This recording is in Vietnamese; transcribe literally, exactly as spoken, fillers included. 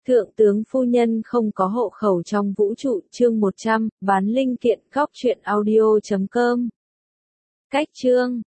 Thượng tướng phu nhân không có hộ khẩu trong vũ trụ, chương một trăm, bán linh kiện, góc truyện audio chấm com. Cách chương